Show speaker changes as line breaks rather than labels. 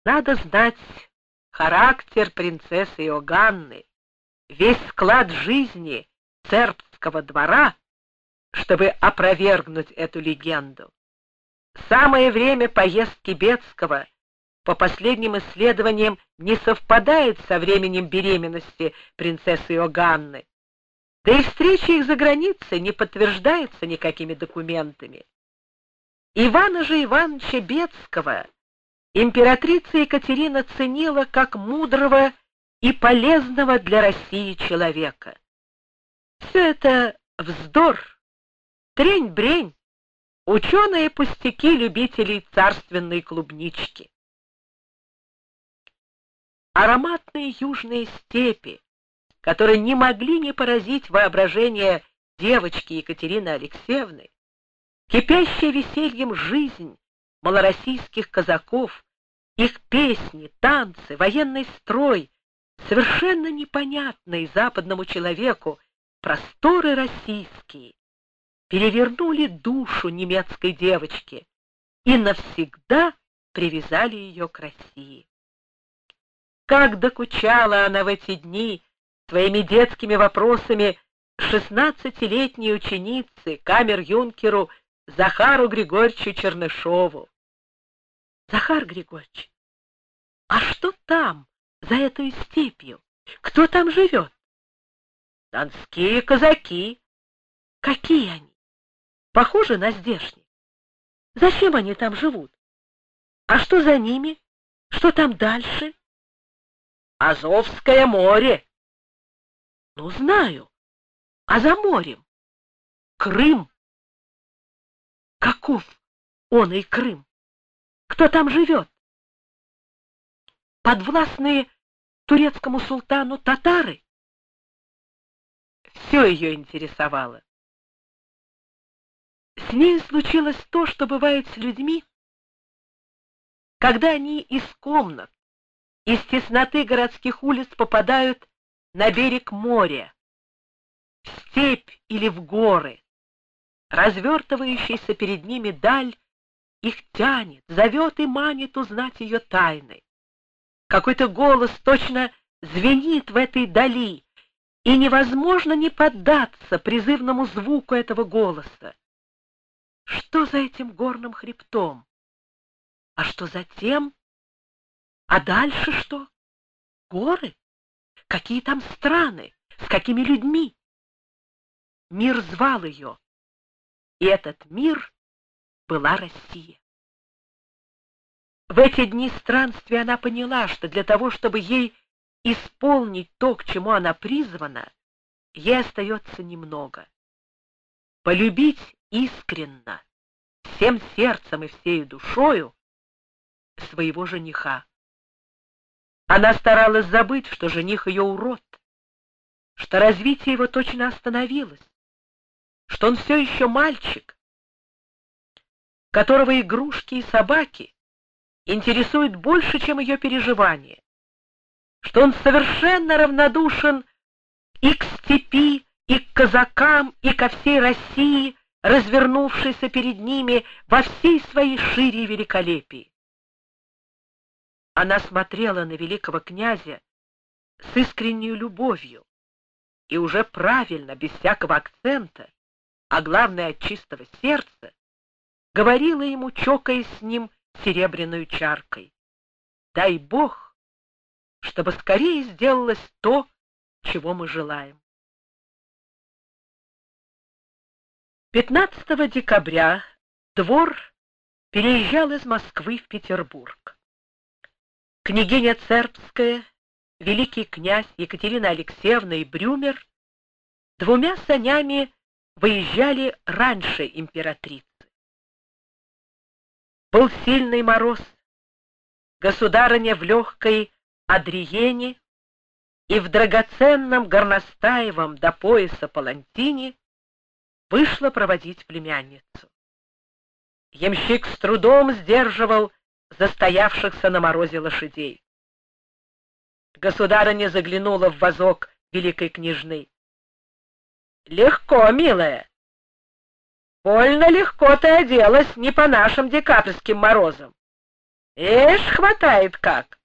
Надо знать характер принцессы Иоганны, весь склад жизни цербского двора, чтобы опровергнуть эту легенду. Самое время поездки Бецкого, по последним исследованиям, не совпадает со временем беременности принцессы Иоганны, да и встреча их за границей не подтверждается никакими документами. Ивана же Ивановича Бецкого императрица Екатерина ценила как мудрого и полезного для России человека. Все это вздор, трень-брень, ученые пустяки любителей царственной клубнички. Ароматные южные степи, которые не могли не поразить воображение девочки Екатерины Алексеевны, кипящая весельем жизнь малороссийских казаков, их песни, танцы, военный строй, совершенно непонятные западному человеку просторы российские, перевернули душу немецкой девочки и навсегда привязали ее к России. Как докучала она в эти дни своими детскими вопросами 16-летней ученице, камер-юнкеру Захару Григорьевичу Чернышову. Захар Григорьевич, а что там, за этой степью? Кто там живет? Донские казаки. Какие они? Похожи на здешних. Зачем они там живут? А что за ними? Что там дальше? Азовское море. Ну, знаю. А за морем? Крым. Каков он и Крым? Кто там живет? Подвластные турецкому султану татары? Все ее интересовало. С ней случилось то, что бывает с людьми, когда они из комнат, из тесноты городских улиц попадают на берег моря, в степь или в горы. Развертывающаяся перед ними даль их тянет, зовет и манит узнать ее тайны. Какой-то голос точно звенит в этой дали, и невозможно не поддаться призывному звуку этого голоса. Что за этим горным хребтом? А что за тем? А дальше что? Горы? Какие там страны? С какими людьми? Мир звал ее, и этот мир была Россия. В эти дни странствия она поняла, что для того, чтобы ей исполнить то, к чему она призвана, ей остается немного. Полюбить искренно, всем сердцем и всею душою своего жениха. Она старалась забыть, что жених ее урод, что развитие его точно остановилось, что он все еще мальчик, которого игрушки и собаки интересуют больше, чем ее переживания, что он совершенно равнодушен и к степи, и к казакам, и ко всей России, развернувшейся перед ними во всей своей шире и великолепии. Она смотрела на великого князя с искренней любовью и уже правильно, без всякого акцента, а главное от чистого сердца, говорила ему, чокаясь с ним серебряной чаркой: дай Бог, чтобы скорее сделалось то, чего мы желаем. 15 декабря двор переезжал из Москвы в Петербург. Княгиня Цербская, великий князь Екатерина Алексеевна и Брюмер двумя санями выезжали раньше императрицы. Был сильный мороз. Государыня в легкой адриене и в драгоценном горностаевом до пояса палантине вышла проводить племянницу. Ямщик с трудом сдерживал застоявшихся на морозе лошадей. Государыня заглянула в вазок великой княжны. — Легко, милая. Больно легко ты оделась, не по нашим декабрьским морозам. Эш, хватает как!